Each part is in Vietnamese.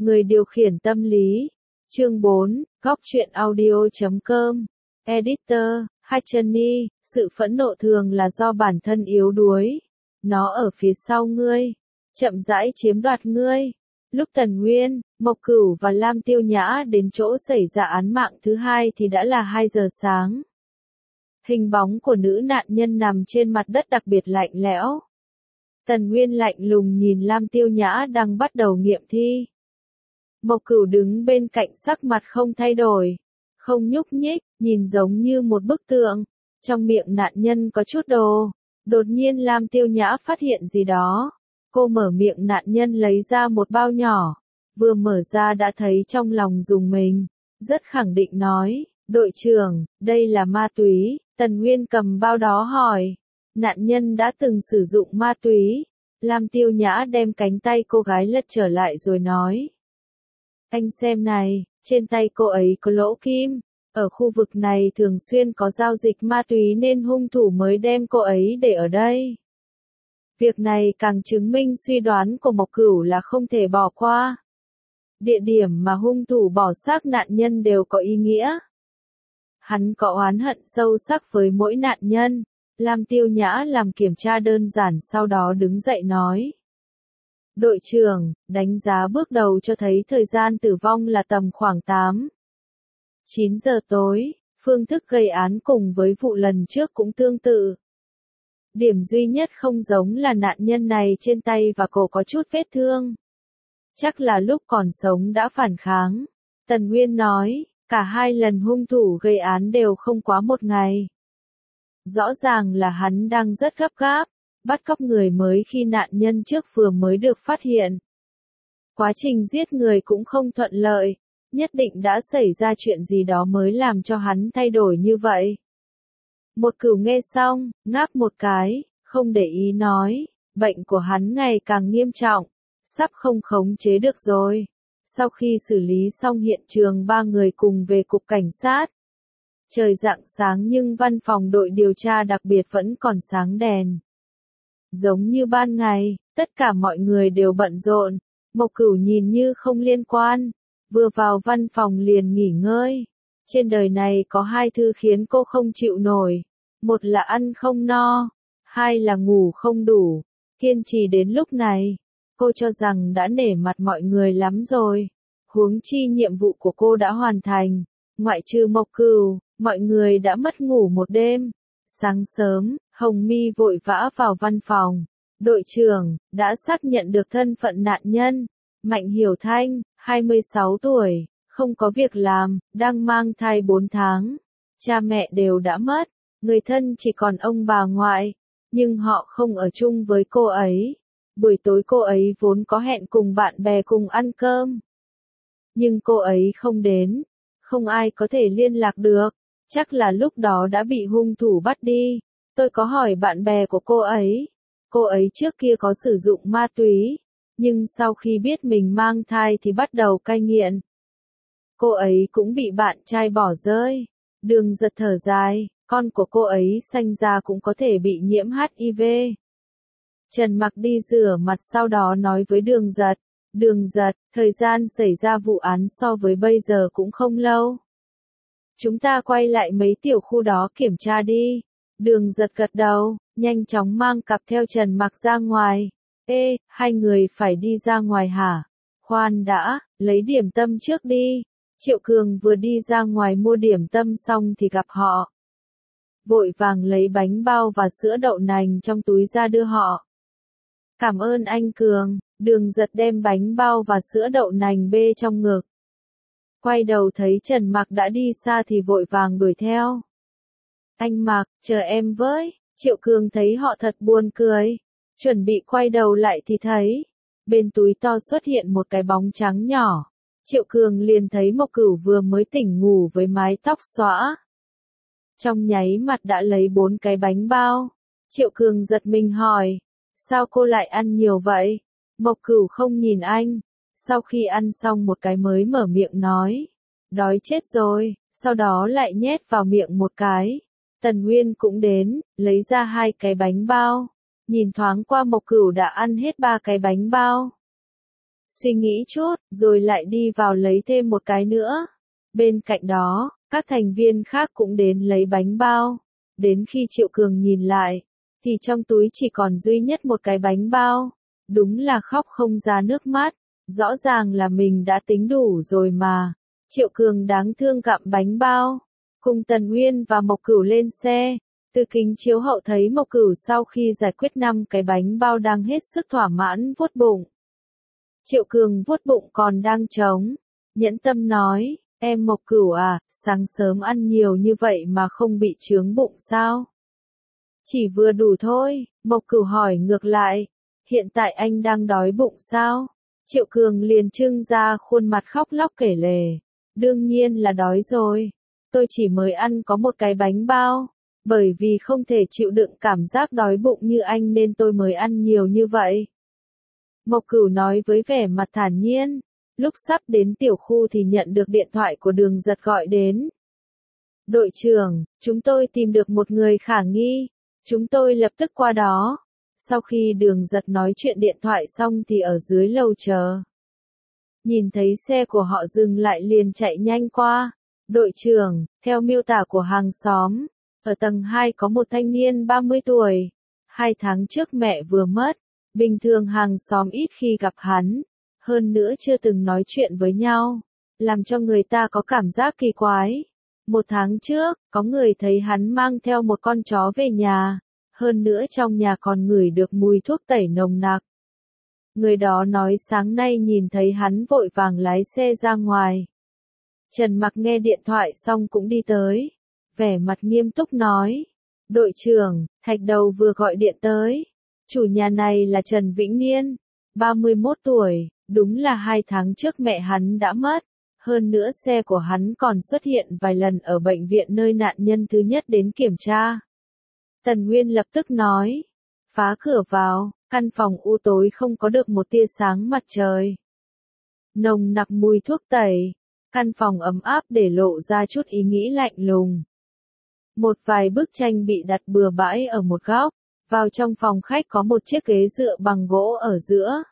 Người điều khiển tâm lý. Chương 4, góc truyện audio.com. Editor, Hachani, sự phẫn nộ thường là do bản thân yếu đuối. Nó ở phía sau ngươi, chậm rãi chiếm đoạt ngươi. Lúc Tần Nguyên, Mộc Cửu và Lam Tiêu Nhã đến chỗ xảy ra án mạng thứ hai thì đã là 2 giờ sáng. Hình bóng của nữ nạn nhân nằm trên mặt đất đặc biệt lạnh lẽo. Tần Nguyên lạnh lùng nhìn Lam Tiêu Nhã đang bắt đầu nghiệm thi. Mộc Cửu đứng bên cạnh sắc mặt không thay đổi, không nhúc nhích, nhìn giống như một bức tượng. Trong miệng nạn nhân có chút đồ. Đột nhiên Lam Tiêu Nhã phát hiện gì đó. Cô mở miệng nạn nhân lấy ra một bao nhỏ. Vừa mở ra đã thấy trong lòng rùng mình. Rất khẳng định nói, đội trưởng, đây là ma túy. Tần Nguyên cầm bao đó hỏi. Nạn nhân đã từng sử dụng ma túy. Lam Tiêu Nhã đem cánh tay cô gái lật trở lại rồi nói. Anh xem này, trên tay cô ấy có lỗ kim. Ở khu vực này thường xuyên có giao dịch ma túy nên hung thủ mới đem cô ấy để ở đây. Việc này càng chứng minh suy đoán của Mộc Cửu là không thể bỏ qua. Địa điểm mà hung thủ bỏ xác nạn nhân đều có ý nghĩa. Hắn có oán hận sâu sắc với mỗi nạn nhân. Lam Tiêu Nhã làm kiểm tra đơn giản sau đó đứng dậy nói. Đội trưởng, đánh giá bước đầu cho thấy thời gian tử vong là tầm khoảng 9 giờ tối, phương thức gây án cùng với vụ lần trước cũng tương tự. Điểm duy nhất không giống là nạn nhân này trên tay và cổ có chút vết thương. Chắc là lúc còn sống đã phản kháng. Tần Nguyên nói, cả 2 lần hung thủ gây án đều không quá 1 ngày. Rõ ràng là hắn đang rất gấp gáp, bắt cóc người mới khi nạn nhân trước vừa mới được phát hiện. Quá trình giết người cũng không thuận lợi, nhất định đã xảy ra chuyện gì đó mới làm cho hắn thay đổi như vậy. Một Cửu nghe xong, ngáp một cái, không để ý nói, bệnh của hắn ngày càng nghiêm trọng, sắp không khống chế được rồi. Sau khi xử lý xong hiện trường 3 người cùng về cục cảnh sát. Trời rạng sáng nhưng văn phòng đội điều tra đặc biệt vẫn còn sáng đèn. Giống như ban ngày, tất cả mọi người đều bận rộn, Mộc Cửu nhìn như không liên quan, vừa vào văn phòng liền nghỉ ngơi. Trên đời này có 2 thứ khiến cô không chịu nổi, một là ăn không no, 2 là ngủ không đủ. Kiên trì đến lúc này, cô cho rằng đã nể mặt mọi người lắm rồi. Huống chi nhiệm vụ của cô đã hoàn thành, ngoại trừ Mộc Cửu, mọi người đã mất ngủ một đêm. Sáng sớm, Hồng My vội vã vào văn phòng. Đội trưởng, đã xác nhận được thân phận nạn nhân. Mạnh Hiểu Thanh, 26 tuổi, không có việc làm, đang mang thai 4 tháng. Cha mẹ đều đã mất, người thân chỉ còn ông bà ngoại. Nhưng họ không ở chung với cô ấy. Buổi tối cô ấy vốn có hẹn cùng bạn bè cùng ăn cơm. Nhưng cô ấy không đến, không ai có thể liên lạc được. Chắc là lúc đó đã bị hung thủ bắt đi. Tôi có hỏi bạn bè của cô ấy trước kia có sử dụng ma túy, nhưng sau khi biết mình mang thai thì bắt đầu cai nghiện. Cô ấy cũng bị bạn trai bỏ rơi. Đường Giật thở dài, con của cô ấy sanh ra cũng có thể bị nhiễm HIV. Trần Mặc đi rửa mặt sau đó nói với Đường Giật, thời gian xảy ra vụ án so với bây giờ cũng không lâu. Chúng ta quay lại mấy tiểu khu đó kiểm tra đi. Đường Giật gật đầu, nhanh chóng mang cặp theo Trần Mặc ra ngoài. Ê, 2 người phải đi ra ngoài hả? Khoan đã, lấy điểm tâm trước đi. Triệu Cường vừa đi ra ngoài mua điểm tâm xong thì gặp họ. Vội vàng lấy bánh bao và sữa đậu nành trong túi ra đưa họ. Cảm ơn anh Cường. Đường Giật đem bánh bao và sữa đậu nành bê trong ngực. Quay đầu thấy Trần Mặc đã đi xa thì vội vàng đuổi theo. Anh Mặc, chờ em với. Triệu Cường thấy họ thật buồn cười. Chuẩn bị quay đầu lại thì thấy. Bên túi to xuất hiện một cái bóng trắng nhỏ. Triệu Cường liền thấy Mộc Cửu vừa mới tỉnh ngủ với mái tóc xõa. Trong nháy mặt đã lấy 4 cái bánh bao. Triệu Cường giật mình hỏi. Sao cô lại ăn nhiều vậy? Mộc Cửu không nhìn anh. Sau khi ăn xong một cái mới mở miệng nói. Đói chết rồi, sau đó lại nhét vào miệng một cái. Tần Nguyên cũng đến, lấy ra 2 cái bánh bao. Nhìn thoáng qua Mộc Cửu đã ăn hết 3 cái bánh bao. suy nghĩ chút, rồi lại đi vào lấy thêm một cái nữa. Bên cạnh đó, các thành viên khác cũng đến lấy bánh bao. Đến khi Triệu Cường nhìn lại, thì trong túi chỉ còn duy nhất một cái bánh bao. Đúng là khóc không ra nước mắt. Rõ ràng là mình đã tính đủ rồi mà. Triệu Cường đáng thương gặm bánh bao. Cùng Tần Uyên và Mộc Cửu lên xe. Từ kính chiếu hậu thấy Mộc Cửu sau khi giải quyết 5 cái bánh bao đang hết sức thỏa mãn vuốt bụng. Triệu Cường vuốt bụng còn đang trống. Nhẫn tâm nói, em Mộc Cửu à, sáng sớm ăn nhiều như vậy mà không bị chướng bụng sao? Chỉ vừa đủ thôi, Mộc Cửu hỏi ngược lại. Hiện tại anh đang đói bụng sao? Triệu Cường liền trưng ra khuôn mặt khóc lóc kể lể. Đương nhiên là đói rồi. Tôi chỉ mới ăn có một cái bánh bao. Bởi vì không thể chịu đựng cảm giác đói bụng như anh nên tôi mới ăn nhiều như vậy. Mộc Cửu nói với vẻ mặt thản nhiên. Lúc sắp đến tiểu khu thì nhận được điện thoại của Đường Giật gọi đến. Đội trưởng, chúng tôi tìm được một người khả nghi. Chúng tôi lập tức qua đó. Sau khi Đường Giật nói chuyện điện thoại xong thì ở dưới lầu chờ. Nhìn thấy xe của họ dừng lại liền chạy nhanh qua. Đội trưởng, theo miêu tả của hàng xóm, ở tầng 2 có một thanh niên 30 tuổi. 2 tháng trước mẹ vừa mất. Bình thường hàng xóm ít khi gặp hắn. Hơn nữa chưa từng nói chuyện với nhau. Làm cho người ta có cảm giác kỳ quái. 1 tháng trước, có người thấy hắn mang theo một con chó về nhà. Hơn nữa trong nhà còn ngửi được mùi thuốc tẩy nồng nặc. Người đó nói sáng nay nhìn thấy hắn vội vàng lái xe ra ngoài. Trần Mặc nghe điện thoại xong cũng đi tới. Vẻ mặt nghiêm túc nói. Đội trưởng, Thạch Đầu vừa gọi điện tới. Chủ nhà này là Trần Vĩnh Niên. 31 tuổi, đúng là 2 tháng trước mẹ hắn đã mất. Hơn nữa xe của hắn còn xuất hiện vài lần ở bệnh viện nơi nạn nhân thứ nhất đến kiểm tra. Tần Nguyên lập tức nói. Phá cửa vào, căn phòng u tối không có được một tia sáng mặt trời. Nồng nặc mùi thuốc tẩy. Căn phòng ấm áp để lộ ra chút ý nghĩ lạnh lùng. Một vài bức tranh bị đặt bừa bãi ở một góc. Vào trong phòng khách có một chiếc ghế dựa bằng gỗ ở giữa.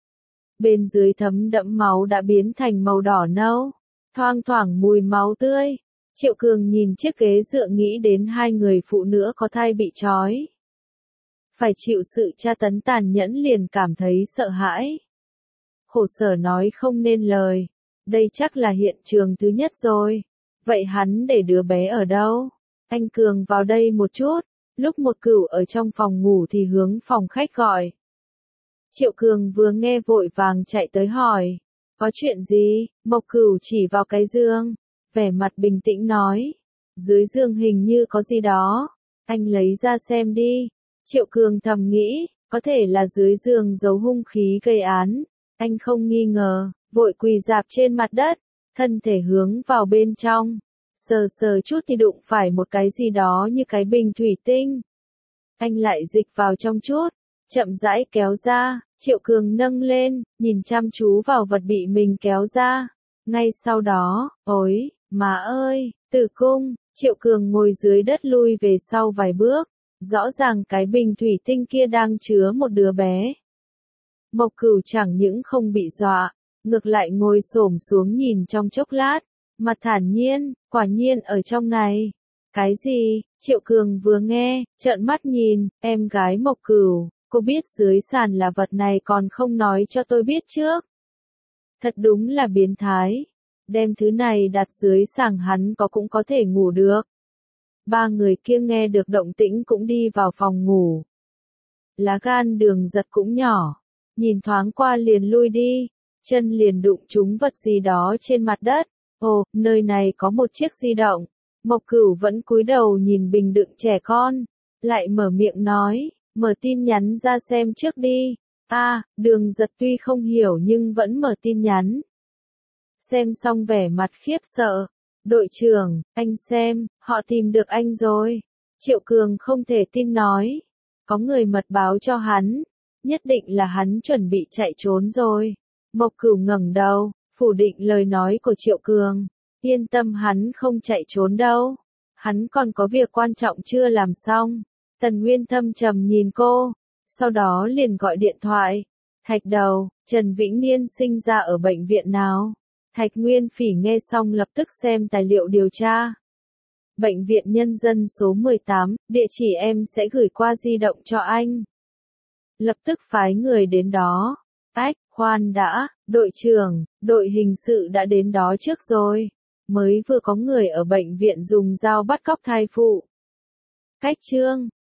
Bên dưới thấm đẫm máu đã biến thành màu đỏ nâu. Thoang thoảng mùi máu tươi. Triệu Cường nhìn chiếc ghế dựa nghĩ đến 2 người phụ nữ có thai bị trói. Phải chịu sự tra tấn tàn nhẫn liền cảm thấy sợ hãi. Khổ sở nói không nên lời. Đây chắc là hiện trường thứ nhất rồi. Vậy hắn để đứa bé ở đâu? Anh Cường vào đây một chút. Lúc Một Cửu ở trong phòng ngủ thì hướng phòng khách gọi. Triệu Cường vừa nghe vội vàng chạy tới hỏi. Có chuyện gì? Mộc Cửu chỉ vào cái giường. Vẻ mặt bình tĩnh nói. Dưới giường hình như có gì đó. Anh lấy ra xem đi. Triệu Cường thầm nghĩ. Có thể là dưới giường giấu hung khí gây án. Anh không nghi ngờ. Vội quỳ rạp trên mặt đất. Thân thể hướng vào bên trong. Sờ sờ chút thì đụng phải một cái gì đó như cái bình thủy tinh. Anh lại dịch vào trong chút. Chậm rãi kéo ra. Triệu Cường nâng lên. Nhìn chăm chú vào vật bị mình kéo ra. Ngay sau đó, ôi, má ơi, tử cung. Triệu Cường ngồi dưới đất lui về sau vài bước. Rõ ràng cái bình thủy tinh kia đang chứa một đứa bé. Mộc Cửu chẳng những không bị dọa. Ngược lại ngồi xổm xuống nhìn trong chốc lát. Mặt thản nhiên, quả nhiên ở trong này. Cái gì? Triệu Cường vừa nghe, trợn mắt nhìn, em gái Mộc Cửu, cô biết dưới sàn là vật này còn không nói cho tôi biết trước. Thật đúng là biến thái. Đem thứ này đặt dưới sàn hắn cũng có thể ngủ được. 3 người kia nghe được động tĩnh cũng đi vào phòng ngủ. Lá gan Đường Giật cũng nhỏ. Nhìn thoáng qua liền lui đi. Chân liền đụng trúng vật gì đó trên mặt đất. Ồ, nơi này có một chiếc di động. Mộc Cửu vẫn cúi đầu nhìn bình đựng trẻ con. Lại mở miệng nói, mở tin nhắn ra xem trước đi. Đường Giật tuy không hiểu nhưng vẫn mở tin nhắn. Xem xong vẻ mặt khiếp sợ. Đội trưởng, anh xem, họ tìm được anh rồi. Triệu Cường không thể tin nói. Có người mật báo cho hắn. Nhất định là hắn chuẩn bị chạy trốn rồi. Mộc Cửu ngẩng đầu, phủ định lời nói của Triệu Cường. Yên tâm hắn không chạy trốn đâu. Hắn còn có việc quan trọng chưa làm xong. Tần Nguyên thâm trầm nhìn cô. Sau đó liền gọi điện thoại. Thạch đầu, Trần Vĩnh Niên sinh ra ở bệnh viện nào? Thạch Nguyên Phỉ nghe xong lập tức xem tài liệu điều tra. Bệnh viện Nhân dân số 18, địa chỉ em sẽ gửi qua di động cho anh. Lập tức phái người đến đó. Ách, khoan đã, đội trưởng, đội hình sự đã đến đó trước rồi. Mới vừa có người ở bệnh viện dùng dao bắt cóc thai phụ. Cách chương